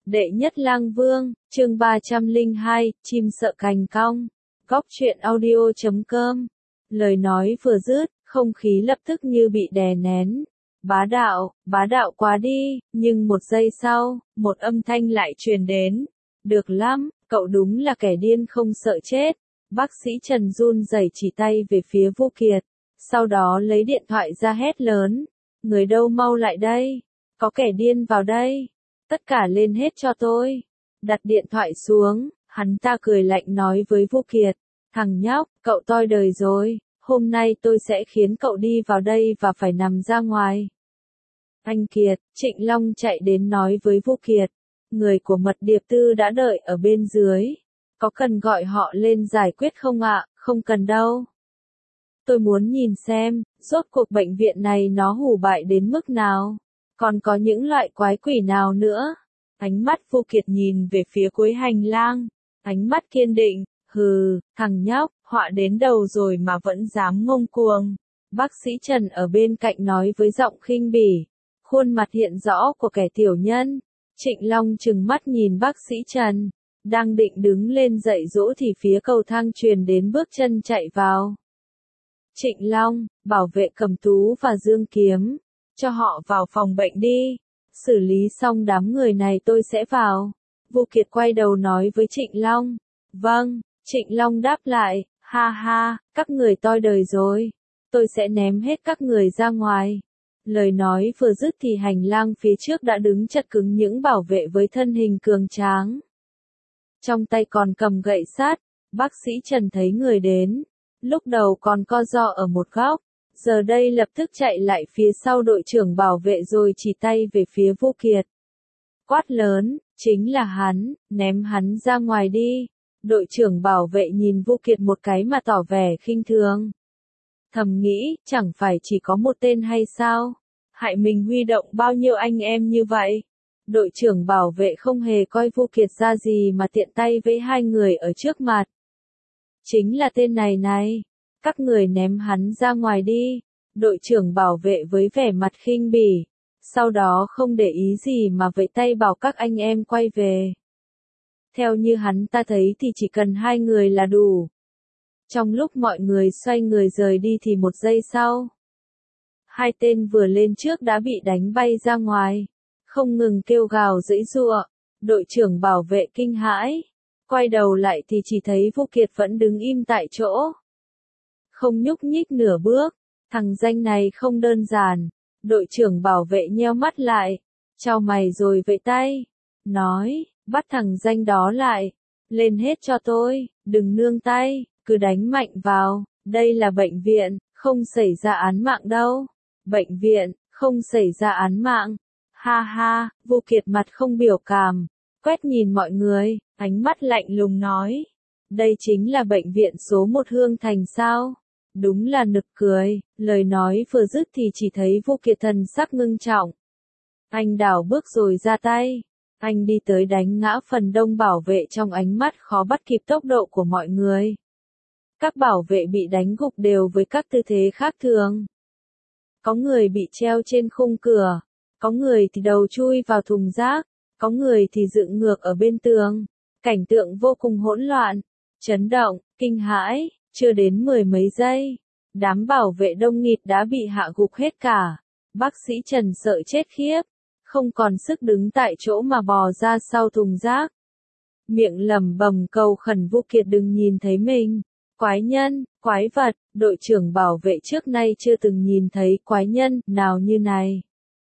Đệ nhất lang vương, chương 302, chim sợ cành cong. Góc truyện audio.com. Lời nói vừa dứt, không khí lập tức như bị đè nén. Bá đạo quá đi, nhưng một giây sau, một âm thanh lại truyền đến. Được lắm, cậu đúng là kẻ điên không sợ chết. Bác sĩ Trần run rẩy chỉ tay về phía Vô Kiệt. Sau đó lấy điện thoại ra hét lớn. Người đâu mau lại đây. Có kẻ điên vào đây. Tất cả lên hết cho tôi. Đặt điện thoại xuống, hắn ta cười lạnh nói với Vô Kiệt. Thằng nhóc, cậu toi đời rồi. Hôm nay tôi sẽ khiến cậu đi vào đây và phải nằm ra ngoài. Anh Kiệt, Trịnh Long chạy đến nói với Vô Kiệt. Người của Mật Điệp Tư đã đợi ở bên dưới. Có cần gọi họ lên giải quyết không ạ? Không cần đâu. Tôi muốn nhìn xem, rốt cuộc bệnh viện này nó hủ bại đến mức nào. Còn có những loại quái quỷ nào nữa? Ánh mắt Vô Kiệt nhìn về phía cuối hành lang. Ánh mắt kiên định. Hừ, thằng nhóc, họa đến đầu rồi mà vẫn dám ngông cuồng. Bác sĩ Trần ở bên cạnh nói với giọng khinh bỉ. Khuôn mặt hiện rõ của kẻ tiểu nhân. Trịnh Long trừng mắt nhìn bác sĩ Trần. Đang định đứng lên dạy dỗ thì phía cầu thang truyền đến bước chân chạy vào. Trịnh Long, bảo vệ Cầm Tú và Dương Kiếm. Cho họ vào phòng bệnh đi. Xử lý xong đám người này tôi sẽ vào. Vô Kiệt quay đầu nói với Trịnh Long. Vâng, Trịnh Long đáp lại. Ha ha, các người toi đời rồi. Tôi sẽ ném hết các người ra ngoài. Lời nói vừa dứt thì hành lang phía trước đã đứng chật cứng những bảo vệ với thân hình cường tráng. Trong tay còn cầm gậy sắt. Bác sĩ Trần thấy người đến. Lúc đầu còn co ro ở một góc. Giờ đây lập tức chạy lại phía sau đội trưởng bảo vệ rồi chỉ tay về phía Vô Kiệt. Quát lớn, chính là hắn, ném hắn ra ngoài đi. Đội trưởng bảo vệ nhìn Vô Kiệt một cái mà tỏ vẻ khinh thường. Thầm nghĩ, chẳng phải chỉ có một tên hay sao? Hại mình huy động bao nhiêu anh em như vậy? Đội trưởng bảo vệ không hề coi Vô Kiệt ra gì mà tiện tay với hai người ở trước mặt. Chính là tên này. Các người ném hắn ra ngoài đi. Đội trưởng bảo vệ với vẻ mặt khinh bỉ. Sau đó không để ý gì mà vẫy tay bảo các anh em quay về. Theo như hắn ta thấy thì chỉ cần hai người là đủ. Trong lúc mọi người xoay người rời đi thì một giây sau. Hai tên vừa lên trước đã bị đánh bay ra ngoài. Không ngừng kêu gào giãy giụa. Đội trưởng bảo vệ kinh hãi. Quay đầu lại thì chỉ thấy Vô Kiệt vẫn đứng im tại chỗ. Không nhúc nhích nửa bước. Thằng danh này không đơn giản. Đội trưởng bảo vệ nheo mắt lại. Chau mày rồi vẫy tay. Nói, bắt thằng danh đó lại. Lên hết cho tôi, đừng nương tay, cứ đánh mạnh vào. Đây là bệnh viện, không xảy ra án mạng đâu. Bệnh viện, không xảy ra án mạng. Ha ha, Vô Kiệt mặt không biểu cảm. Quét nhìn mọi người, ánh mắt lạnh lùng nói. Đây chính là bệnh viện số 1 Hương Thành sao? Đúng là nực cười. Lời nói vừa dứt thì chỉ thấy Vô Kiệt thần sắc ngưng trọng. Anh đảo bước rồi ra tay. Anh đi tới đánh ngã phần đông bảo vệ trong ánh mắt khó bắt kịp tốc độ của mọi người. Các bảo vệ bị đánh gục đều với các tư thế khác thường. Có người bị treo trên khung cửa. Có người thì đầu chui vào thùng rác. Có người thì dựng ngược ở bên tường. Cảnh tượng vô cùng hỗn loạn. Chấn động, kinh hãi. Chưa đến 10 mấy giây. Đám bảo vệ đông nghịt đã bị hạ gục hết cả. Bác sĩ Trần sợ chết khiếp. Không còn sức đứng tại chỗ mà bò ra sau thùng rác. Miệng lẩm bẩm cầu khẩn Vô Kiệt đừng nhìn thấy mình. Quái nhân, quái vật, đội trưởng bảo vệ trước nay chưa từng nhìn thấy quái nhân nào như này.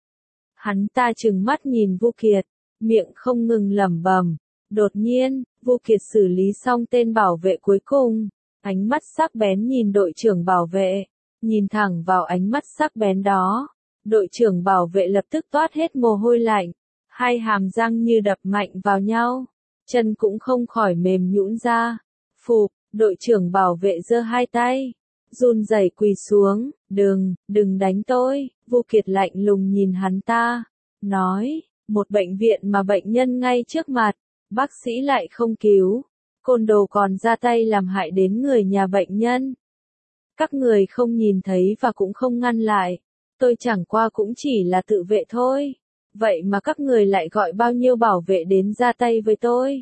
Hắn ta trừng mắt nhìn Vô Kiệt, miệng không ngừng lẩm bẩm. Đột nhiên, Vô Kiệt xử lý xong tên bảo vệ cuối cùng. Ánh mắt sắc bén nhìn đội trưởng bảo vệ. Nhìn thẳng vào ánh mắt sắc bén đó. Đội trưởng bảo vệ lập tức toát hết mồ hôi lạnh. Hai hàm răng như đập mạnh vào nhau. Chân cũng không khỏi mềm nhũn ra. Phụp, đội trưởng bảo vệ giơ hai tay. Run rẩy quỳ xuống. Đừng đánh tôi. Vô Kiệt lạnh lùng nhìn hắn ta. Nói, một bệnh viện mà bệnh nhân ngay trước mặt. Bác sĩ lại không cứu. Côn đồ còn ra tay làm hại đến người nhà bệnh nhân. Các người không nhìn thấy và cũng không ngăn lại. Tôi chẳng qua cũng chỉ là tự vệ thôi. vậy mà các người lại gọi bao nhiêu bảo vệ đến ra tay với tôi.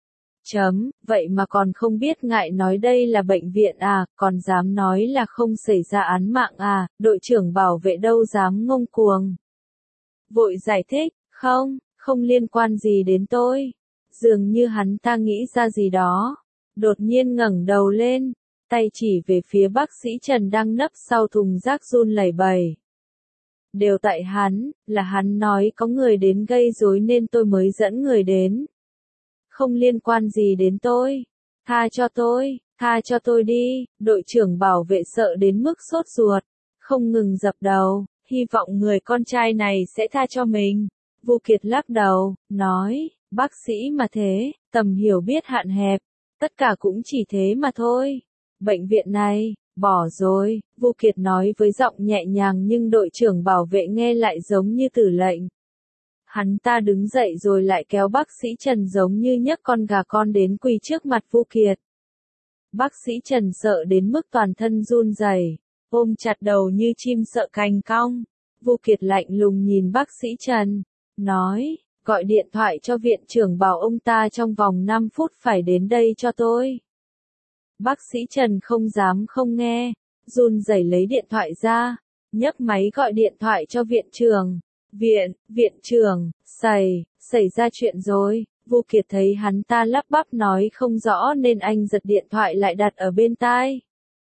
Vậy mà còn không biết ngại nói đây là bệnh viện à, còn dám nói là không xảy ra án mạng à, đội trưởng bảo vệ đâu dám ngông cuồng. Vội giải thích, không liên quan gì đến tôi. Dường như hắn ta nghĩ ra gì đó. Đột nhiên ngẩng đầu lên, tay chỉ về phía bác sĩ Trần đang nấp sau thùng rác run lẩy bẩy. Đều tại hắn, là hắn nói có người đến gây rối nên tôi mới dẫn người đến. Không liên quan gì đến tôi. Tha cho tôi đi, đội trưởng bảo vệ sợ đến mức sốt ruột, không ngừng dập đầu, hy vọng người con trai này sẽ tha cho mình. Vu Kiệt lắc đầu, nói, bác sĩ mà thế, tầm hiểu biết hạn hẹp, tất cả cũng chỉ thế mà thôi. Bệnh viện này, bỏ rồi, Vu Kiệt nói với giọng nhẹ nhàng nhưng đội trưởng bảo vệ nghe lại giống như tử lệnh. Hắn ta đứng dậy rồi lại kéo bác sĩ Trần giống như nhấc con gà con đến quỳ trước mặt Vu Kiệt. Bác sĩ Trần sợ đến mức toàn thân run rẩy, ôm chặt đầu như chim sợ cành cong. Vu Kiệt lạnh lùng nhìn bác sĩ Trần, nói, gọi điện thoại cho viện trưởng bảo ông ta trong vòng 5 phút phải đến đây cho tôi. Bác sĩ Trần không dám không nghe, run rẩy lấy điện thoại ra, nhấc máy gọi điện thoại cho viện trưởng. Viện trưởng, xảy ra chuyện rồi. Vu Kiệt thấy hắn ta lắp bắp nói không rõ nên anh giật điện thoại lại đặt ở bên tai.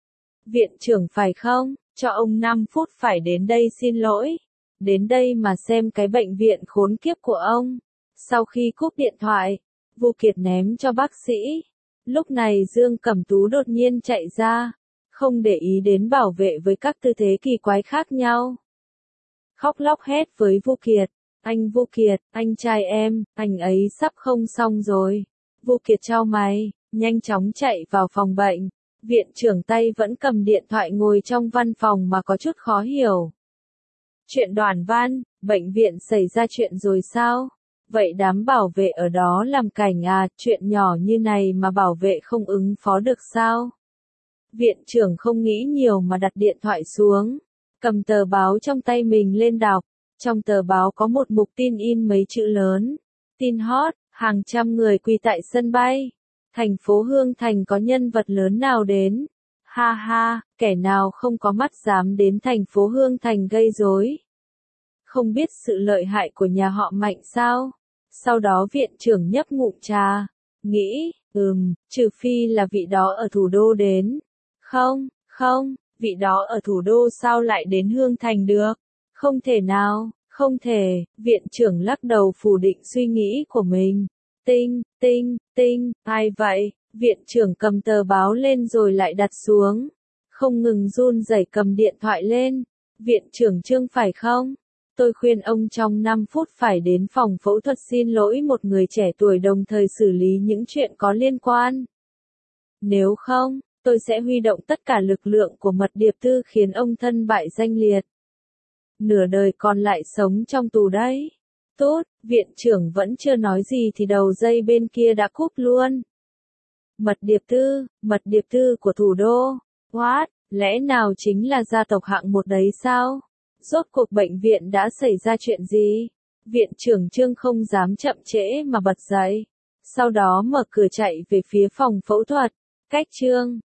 Viện trưởng phải không, cho ông 5 phút phải đến đây xin lỗi. Đến đây mà xem cái bệnh viện khốn kiếp của ông. Sau khi cúp điện thoại, Vu Kiệt ném cho bác sĩ. Lúc này Dương Cẩm Tú đột nhiên chạy ra, không để ý đến bảo vệ với các tư thế kỳ quái khác nhau. Khóc lóc hét với Vu Kiệt, anh Vu Kiệt, anh trai em, anh ấy sắp không xong rồi. Vu Kiệt chau mày, nhanh chóng chạy vào phòng bệnh. Viện trưởng tay vẫn cầm điện thoại ngồi trong văn phòng mà có chút khó hiểu. Chuyện Đoàn Văn, bệnh viện xảy ra chuyện rồi sao? Vậy đám bảo vệ ở đó làm cảnh à, chuyện nhỏ như này mà bảo vệ không ứng phó được sao? Viện trưởng không nghĩ nhiều mà đặt điện thoại xuống, cầm tờ báo trong tay mình lên đọc. Trong tờ báo có một mục tin in mấy chữ lớn. Tin hot, hàng trăm người quỳ tại sân bay. Thành phố Hương Thành có nhân vật lớn nào đến? Ha ha, kẻ nào không có mắt dám đến thành phố Hương Thành gây rối? Không biết sự lợi hại của nhà họ Mạnh sao? Sau đó viện trưởng nhấp ngụm trà, nghĩ, trừ phi là vị đó ở thủ đô đến. Không, vị đó ở thủ đô sao lại đến Hương Thành được? Không thể nào, không thể, viện trưởng lắc đầu phủ định suy nghĩ của mình. Tinh, ai vậy? Viện trưởng cầm tờ báo lên rồi lại đặt xuống. Không ngừng run rẩy cầm điện thoại lên. Viện trưởng Trương phải không? Tôi khuyên ông trong 5 phút phải đến phòng phẫu thuật xin lỗi một người trẻ tuổi đồng thời xử lý những chuyện có liên quan. Nếu không, tôi sẽ huy động tất cả lực lượng của mật điệp tư khiến ông thân bại danh liệt. Nửa đời còn lại sống trong tù đấy. Tốt, viện trưởng vẫn chưa nói gì thì đầu dây bên kia đã cúp luôn. Mật điệp tư của thủ đô. What, lẽ nào chính là gia tộc hạng một đấy sao? Rốt cuộc bệnh viện đã xảy ra chuyện gì? Viện trưởng Trương không dám chậm trễ mà bật dậy. Sau đó mở cửa chạy về phía phòng phẫu thuật. Cách Trương,